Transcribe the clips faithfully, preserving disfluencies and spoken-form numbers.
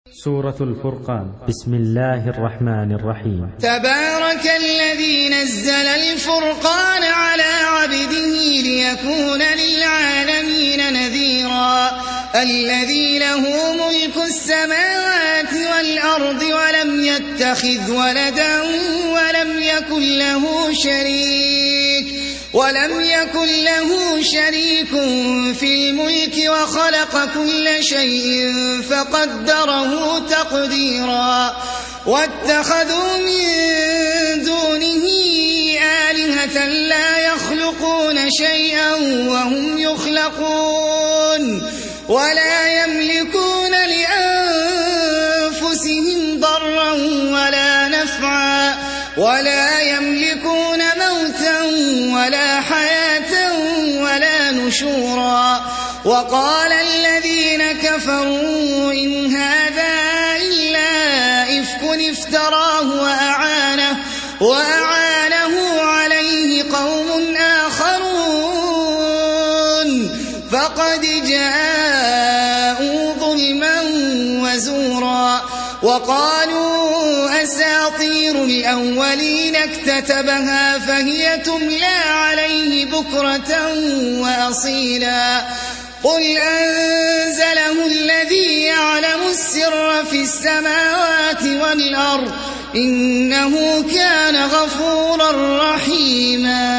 سورة الفرقان. بسم الله الرحمن الرحيم. تبارك الذي نزل الفرقان على عبده ليكون للعالمين نذيرا الذي له ملك السماوات والأرض ولم يتخذ ولدا ولم يكن له شريك ولم يكن له شريك في الملك وخلق كل شيء فقدره تقديرا واتخذوا من دونه آلهة لا يخلقون شيئا وهم يخلقون ولا يملكون لأنفسهم ضرا ولا نفعا ولا يملكون موتا ولا حياة ولا نشورا وقال الذين كفروا إن هذا إلا إفك افتراه وأعانه, وأعانه عليه قوم آخرون فقد جاءوا ظلما وزورا وقالوا أساطير الأولين اكتتبها فهي تملى عليه بكرة وأصيلا قل أنزله الذي يعلم السر في السماوات والأرض إنه كان غفورا رحيما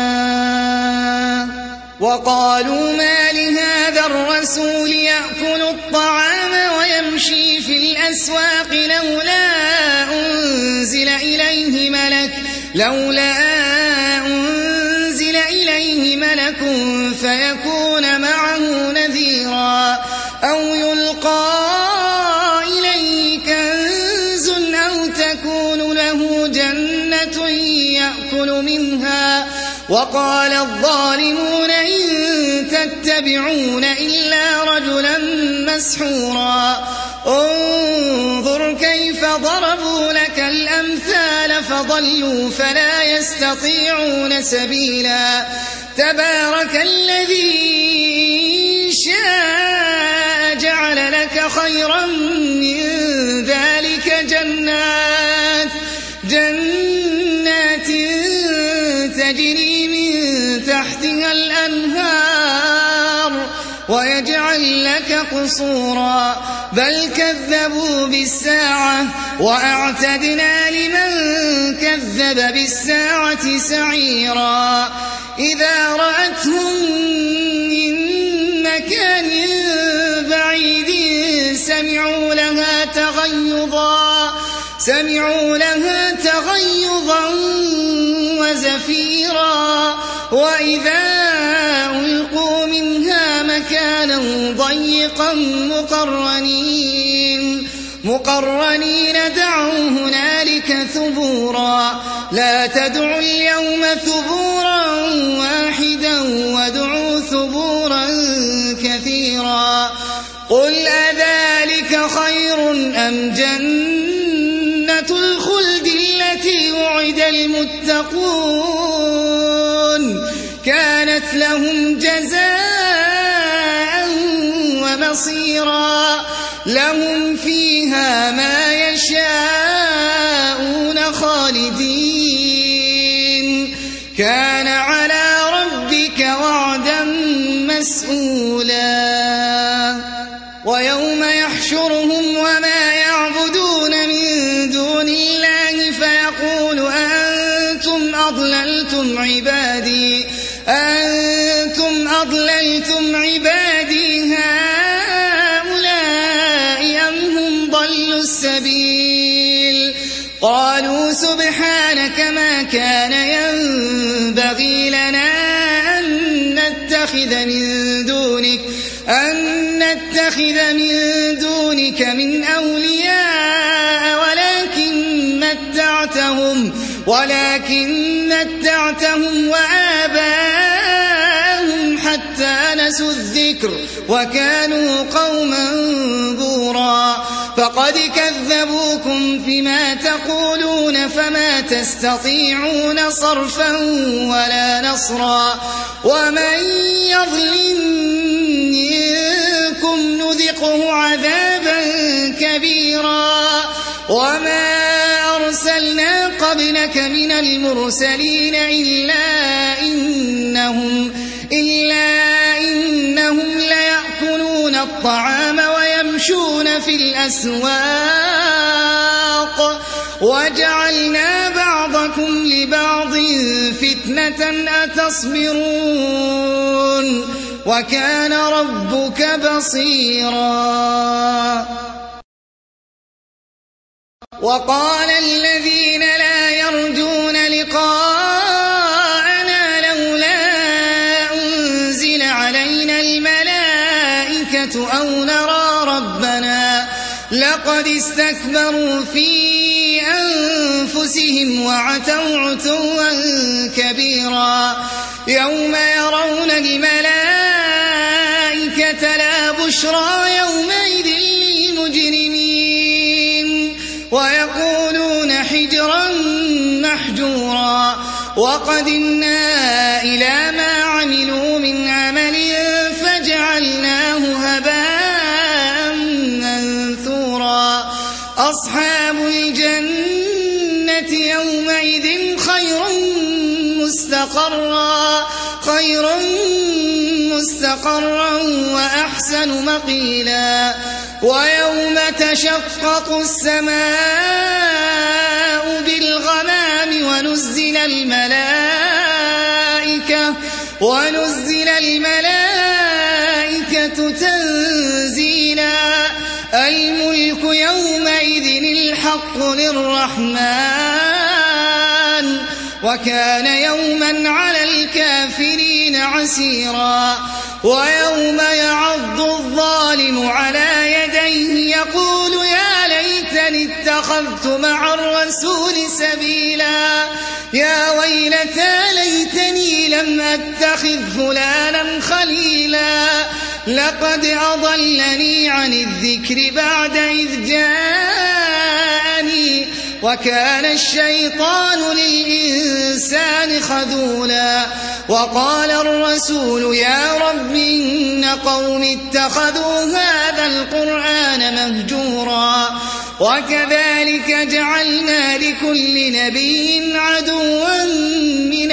وقالوا ما لهذا الرسول يأكل الطعام ويمشي في الأسواق لولا أنزل إليه ملك لولا أنزل إليه ملك فيكون معه نذيرا أو يلقى إليه كنز أو تكون له جنة يأكل منها وقال الظالمون إن تتبعون إلا رجلا مسحورا انظر كيف ضربوا لك الأمثال فضلوا فلا يستطيعون سبيلا تبارك الذي شاء جعل لك خيرا من ذلك جنات جنات تجري من تحتها الأنهار ويجعل لك قصورا بل كذبوا بالساعة وأعتدنا لمن كذب بالساعة سعيرا إذا رأتهم من مكان بعيد سمعوا لها تغيظا سمعوا لها تغيظا وزفيرا وإذا ألقوا منها مكانا ضيقا مقرنين مقرنين دعوا هنالك ثبورا لا تدعوا اليوم ثبورا واحدا وادعوا ثبورا كثيرا قل أذلك خير أم جنة الخلد التي وعد المتقون كانت لهم جزاء ومصيرا لهم فيها ما يشاءون خالدين كان على ربك وعدا مسئولا ويوم يحشرهم وما يعبدون من دون الله فيقول أنتم أضللتم عبادي أنتم أضللتم عبادي هؤلاء أم هم ضلوا السبيل قالوا سبحانك ما كان ينبغي لنا أن نتخذ من دونك أن نتخذ من دونك من أولياء ولكن متعتهم ولكن متعتهم وآباءهم حتى نسوا الذكر وكانوا قوما بورا فقد كذبوكم فيما تقولون فما تستطيعون صرفا ولا نصرا ومن يظلم منكم نذقه عذابا كبيرا كبيرا وما أرسلنا قبلك من المرسلين إلا إنهم, إلا إنهم ليأكلون الطعام ويمشون في الأسواق وجعلنا بعضكم لبعض فتنة أتصبرون وكان ربك بصيرا. وقال الذين لا يرجون لقاءنا لولا أنزل علينا الملائكة أو نرى ربنا لقد استكبروا في أنفسهم وعتوا عتوا كبيرا يوم يرون الملائكة لا بشرى يومئذ للمجرمين ويقولون حجرا محجورا وقدمنا إلى ما عملوا من عمل فجعلناه هباء منثورا. أصحاب الجنة يومئذ خير مستقرا خير مستقرا وأحسن مقيلا. ويوم تشقق السماء بالغمام ونزل الملائكة ونزل الملائكة تنزيلا. الملك يومئذ الحق للرحمن وكان يوما على الكافرين عسيرا. ويوم يعض الظالم على يديه يقول يا ليتني اتخذت مع الرسول سبيلا يا ويلتى ليتني لم أتخذ فلانا خليلا لقد أضلني عن الذكر بعد إذ جاءني وكان الشيطان للإنسان خذولا. وقال الرسول يا رب إن قوم اتخذوا هذا القرآن مهجورا وكذلك جعلنا لكل نبي عدوا من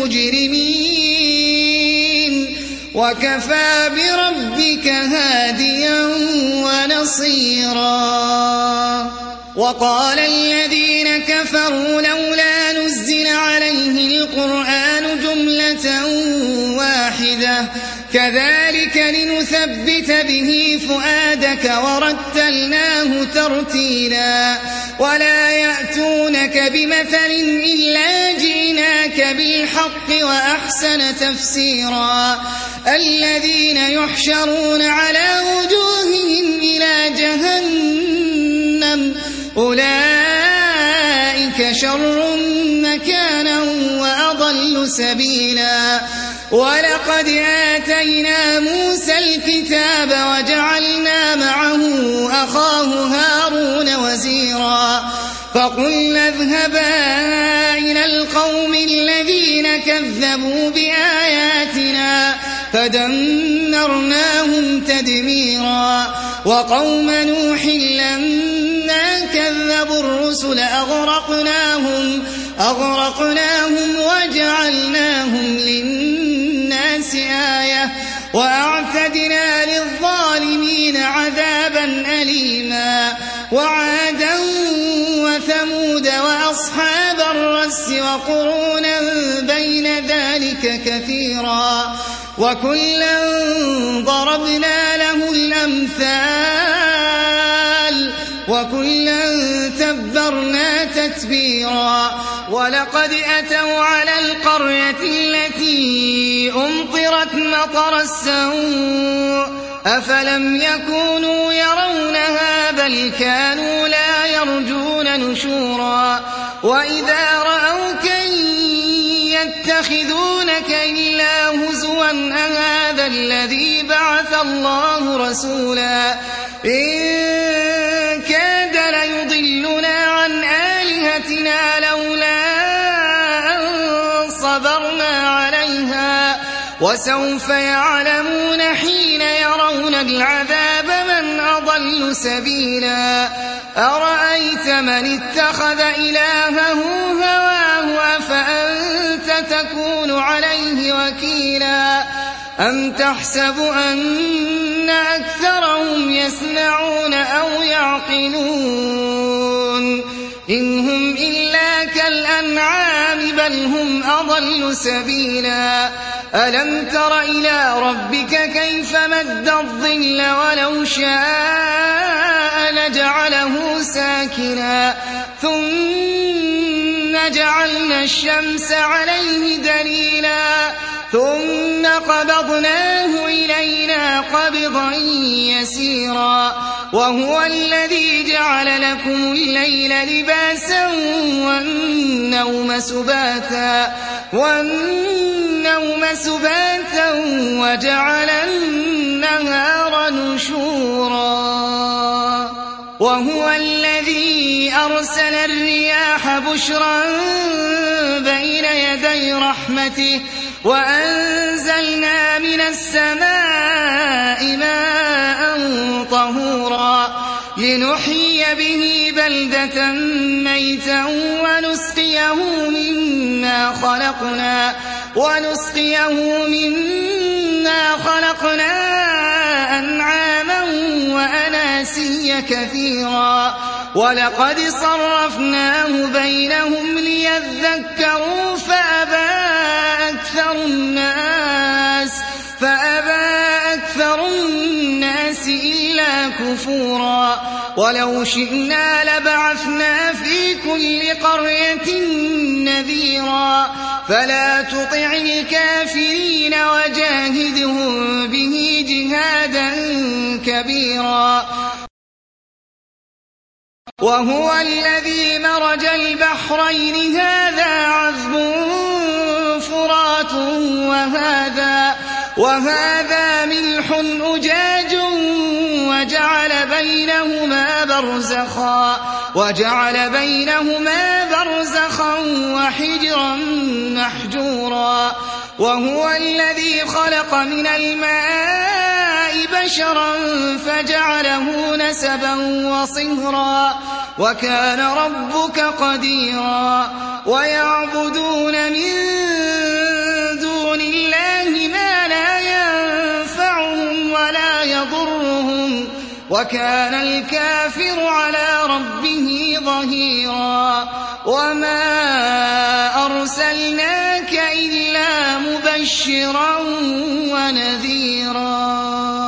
المجرمين وكفى بربك هاديا ونصيرا. وقال الذين كفروا لولا نزل عليه القرآن جملة واحدة كذلك لنثبت به فؤادك ورتلناه ترتيلا. ولا يأتونك بمثل إلا جئناك بالحق وأحسن تفسيرا. الذين يحشرون على وجوههم إلى جهنم أولئك شر مكانا وأضل سبيلا. ولقد آتينا موسى الكتاب وجعلنا معه أخاه هارون وزيرا فقلنا اذهبا إلى القوم الذين كذبوا بآياتنا فدمرناهم تدميرا. وقوم نوح لما كذبوا الرسل أغرقناهم, أغرقناهم وجعلناهم للناس آية وأعتدنا للظالمين عذابا أليما. وعادا وثمود وأصحاب الرس وقرونا بين ذلك كثيرا وكلا ضربنا له الأمثال وكلا تبرنا تتبيرا. ولقد أتوا على القرية التي أمطرت مطر السوء أفلم يكونوا يرونها بل كانوا لا يرجون نشورا. وإذا رأوك يتخذونك إلا هزوا أهذا الذي بعث الله رسولا إن كاد ليضلنا عن آلهتنا لولا أن صبرنا عليها وسوف يعلمون حين يرون العذاب من أضل أضل سبيلا أرأيت من اتخذ إلهه هواه أفأنت تكون عليه وكيلا أم تحسب أن أكثرهم يسمعون أو يعقلون إن هم إلا كالأنعام بل هم أضل سبيلا ألم تر إلى ربك كيف مد الظل ولو شاء لجعله ساكنا ثم جعلنا الشمس عليه دليلا ثم قبضناه إلينا قبضا يسيرا وهو الذي جعل لكم الليل لباسا والنوم سباتا والنوم سباتا وجعل النهار نشورا وهو الذي أرسل الرياح بشرا بين يدي رحمته وأنزلنا من السماء ماء طهورا لنحيي به بلدة ميتا ونسقيه مما خلقنا ونسقيه مما خلقنا أنعاما وأناسيا كثيرا ولقد صرفناه بينهم ليذكروا فأبى أكثر الناس فأبى أكثر الناس إلا كفورا ولو شئنا لبعثنا في كل قرية نذيرا فلا تطع الكافرين وجاهدهم به جهادا كبيرا وهو الذي مرج البحرين هذا عذب فرات وهذا وهذا ملح أجاج وجعل بينهما برزخا وجعل بينهما برزخا وحجرا محجورا وهو الذي خلق من الماء بشرا فجعله نسبا وصهرا وكان ربك قديرا ويعبدون من دون الله ما لا ينفعهم ولا يضرهم وكان الكافر على ربه ظهيرا وما أرسلناك إلا مبشرا ونذيرا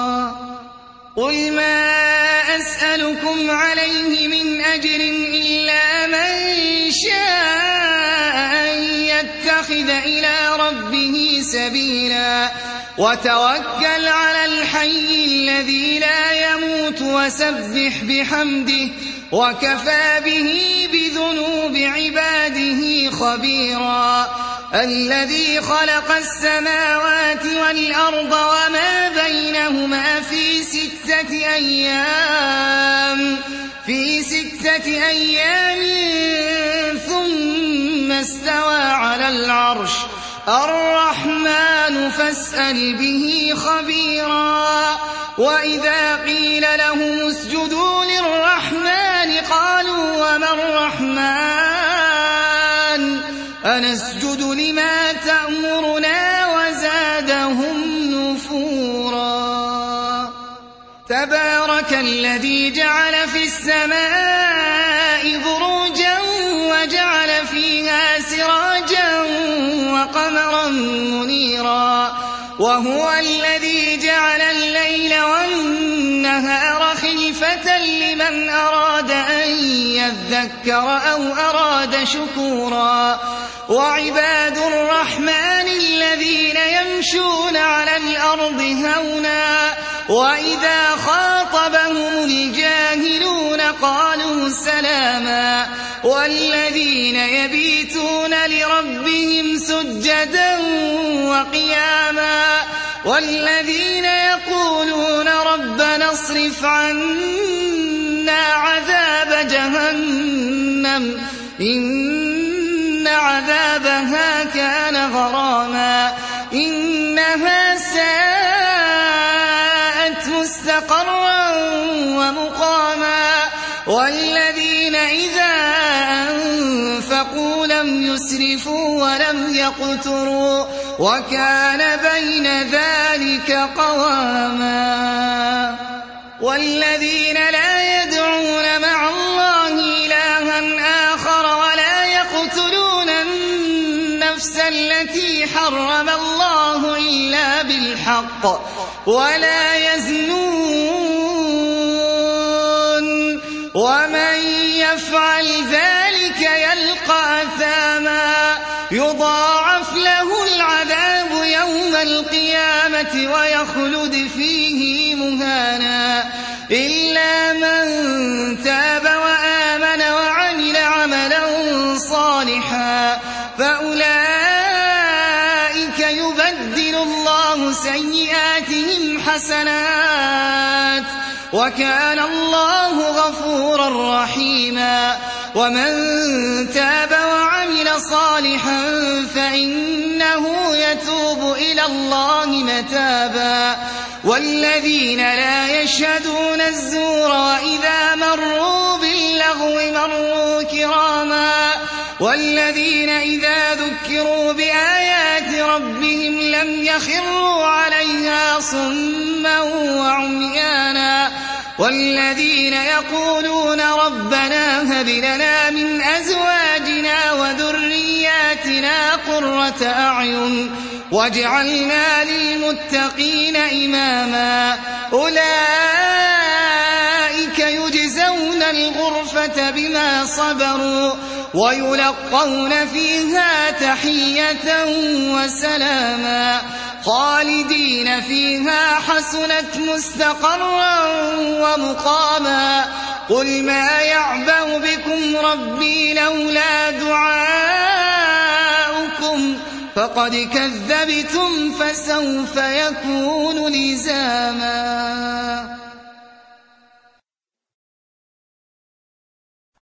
قل ما أسألكم عليه من أجر إلا من شاء أن يتخذ إلى ربه سبيلا وتوكل على الحي الذي لا يموت وسبح بحمده وكفى به بذنوب عباده خبيرا الذي خلق السماوات والأرض وما بينهما في ستة أيام في ستة أيام ثم استوى على العرش الرحمن فاسأل به خبيرا وإذا قيل لهم اسجدوا للرحمن قالوا وما الرحمن أنسجد لما تأمرنا وزادهم نفورا تبارك الذي جعل في السماء بروجا وجعل فيها سراجا وقمرا منيرا وهو الذي جعل الليل والنهار خلفة لمن أراد أن يذكر أو أراد شكورا وعباد الرحمن الذين يمشون على الأرض هونا وإذا خاطبهم الجاهلون قالوا سلاما والذين يبيتون لربهم سجدا وقياما والذين يقولون ربنا اصرف عنا عذاب جهنم إن عذابها كان غراما إنها ساءت مستقرا ومقاما والذين إذا أنفقوا لم يسرفوا ولم يقتروا وكان بين ذلك قواما والذين لا يدعون مع الله إلها آخر ولا يقتلون النفس التي حرم الله إلا بالحق ولا يزنون ومن يفعل ذلك يلقى أثاما يضاعف له العذاب يوم القيامة ويخلد فيه مهانا إلا من تاب وآمن وعمل عملا صالحا فأولئك يبدل الله سيئاتهم حسنات وكان الله غفورا رحيما ومن تاب وعمل صالحا فإنه يتوب إلى الله متابا والذين لا يشهدون الزور وإذا مروا باللغو مروا كراما والذين إذا ذكروا بآيات ربهم لم يخروا عليها صما وعميانا والذين يقولون ربنا هب لنا من أزواجنا وذرياتنا قرة أعين واجعلنا للمتقين إماما أولئك يجزون الغرفة بما صبروا ويلقون فيها تحية وسلاما خالدين فيها حسنت مستقرا ومقاما قل ما يعبأ بكم ربي لولا دعاؤكم فقد كذبتم فسوف يكون لزاما.